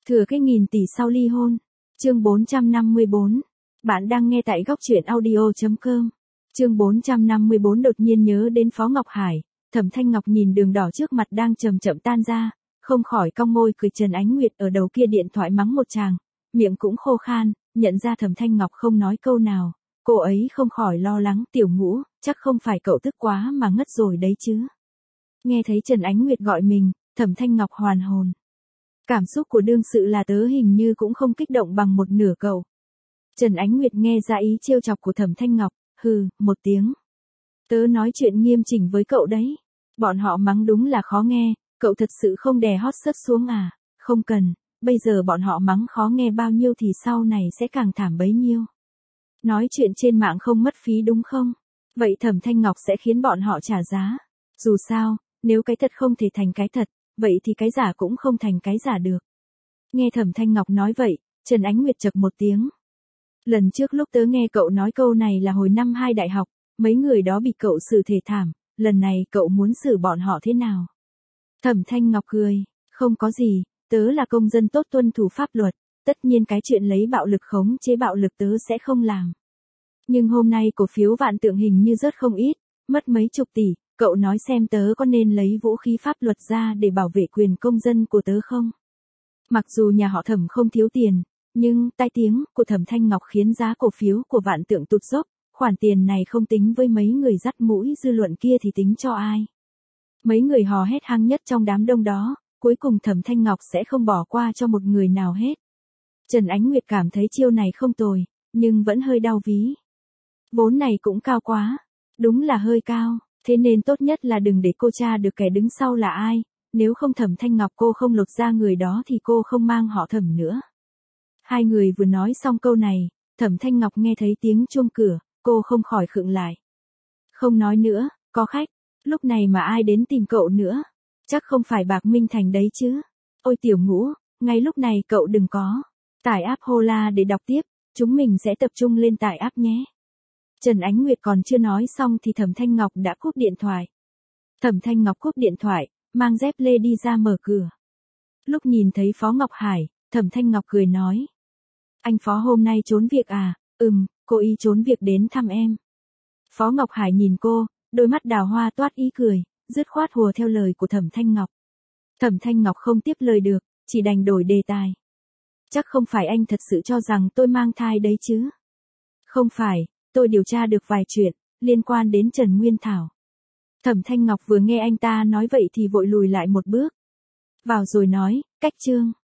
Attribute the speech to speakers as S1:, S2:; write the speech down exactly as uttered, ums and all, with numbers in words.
S1: Thừa cái nghìn tỷ sau ly hôn. Chương bốn trăm năm mươi bốn. Bạn đang nghe tại góc truyện audio chấm com. Chương bốn trăm năm mươi bốn đột nhiên nhớ đến Phó Ngọc Hải, Thẩm Thanh Ngọc nhìn đường đỏ trước mặt đang chậm chậm tan ra, không khỏi cong môi cười. Trần Ánh Nguyệt ở đầu kia điện thoại mắng một tràng, miệng cũng khô khan, nhận ra Thẩm Thanh Ngọc không nói câu nào, cô ấy không khỏi lo lắng. Tiểu Ngũ, chắc không phải cậu tức quá mà ngất rồi đấy chứ. Nghe thấy Trần Ánh Nguyệt gọi mình, Thẩm Thanh Ngọc hoàn hồn. Cảm xúc của đương sự là tớ hình như cũng không kích động bằng một nửa cậu. Trần Ánh Nguyệt nghe ra ý trêu chọc của Thẩm Thanh Ngọc, hừ, một tiếng. Tớ nói chuyện nghiêm chỉnh với cậu đấy. Bọn họ mắng đúng là khó nghe, cậu thật sự không đè hot search xuống à? Không cần, bây giờ bọn họ mắng khó nghe bao nhiêu thì sau này sẽ càng thảm bấy nhiêu. Nói chuyện trên mạng không mất phí đúng không? Vậy Thẩm Thanh Ngọc sẽ khiến bọn họ trả giá. Dù sao, nếu cái thật không thể thành cái thật, vậy thì cái giả cũng không thành cái giả được. Nghe Thẩm Thanh Ngọc nói vậy, Trần Ánh Nguyệt chậc một tiếng. Lần trước lúc tớ nghe cậu nói câu này là hồi năm hai đại học, mấy người đó bị cậu xử thể thảm, lần này cậu muốn xử bọn họ thế nào? Thẩm Thanh Ngọc cười, không có gì, tớ là công dân tốt tuân thủ pháp luật, tất nhiên cái chuyện lấy bạo lực khống chế bạo lực tớ sẽ không làm. Nhưng hôm nay cổ phiếu Vạn Tượng hình như rớt không ít, mất mấy chục tỷ, cậu nói xem tớ có nên lấy vũ khí pháp luật ra để bảo vệ quyền công dân của tớ không? Mặc dù nhà họ Thẩm không thiếu tiền, nhưng tai tiếng của Thẩm Thanh Ngọc khiến giá cổ phiếu của Vạn Tượng tụt dốc, khoản tiền này không tính với mấy người dắt mũi dư luận kia thì tính cho ai? Mấy người hò hét hăng nhất trong đám đông đó, cuối cùng Thẩm Thanh Ngọc sẽ không bỏ qua cho một người nào hết. Trần Ánh Nguyệt cảm thấy chiêu này không tồi, nhưng vẫn hơi đau ví. Vốn này cũng cao quá, đúng là hơi cao, thế nên tốt nhất là đừng để cô tra được kẻ đứng sau là ai, nếu không Thẩm Thanh Ngọc cô không lột ra người đó thì cô không mang họ Thẩm nữa. Hai người vừa nói xong câu này, Thẩm Thanh Ngọc nghe thấy tiếng chuông cửa, cô không khỏi khựng lại. Không nói nữa, có khách, lúc này mà ai đến tìm cậu nữa? Chắc không phải Bạc Minh Thành đấy chứ? Ôi Tiểu Ngũ, ngay lúc này cậu đừng có tải app Hola để đọc tiếp, chúng mình sẽ tập trung lên tải app nhé. Trần Ánh Nguyệt còn chưa nói xong thì Thẩm Thanh Ngọc đã cúp điện thoại. Thẩm Thanh Ngọc cúp điện thoại, mang dép lê đi ra mở cửa. Lúc nhìn thấy Phó Ngọc Hải, Thẩm Thanh Ngọc cười nói. Anh Phó hôm nay trốn việc à? Ừm, cô ý trốn việc đến thăm em. Phó Ngọc Hải nhìn cô, đôi mắt đào hoa toát ý cười, dứt khoát hùa theo lời của Thẩm Thanh Ngọc. Thẩm Thanh Ngọc không tiếp lời được, chỉ đành đổi đề tài. Chắc không phải anh thật sự cho rằng tôi mang thai đấy chứ? Không phải, tôi điều tra được vài chuyện, liên quan đến Trần Nguyên Thảo. Thẩm Thanh Ngọc vừa nghe anh ta nói vậy thì vội lùi lại một bước. Vào rồi nói, cách chương.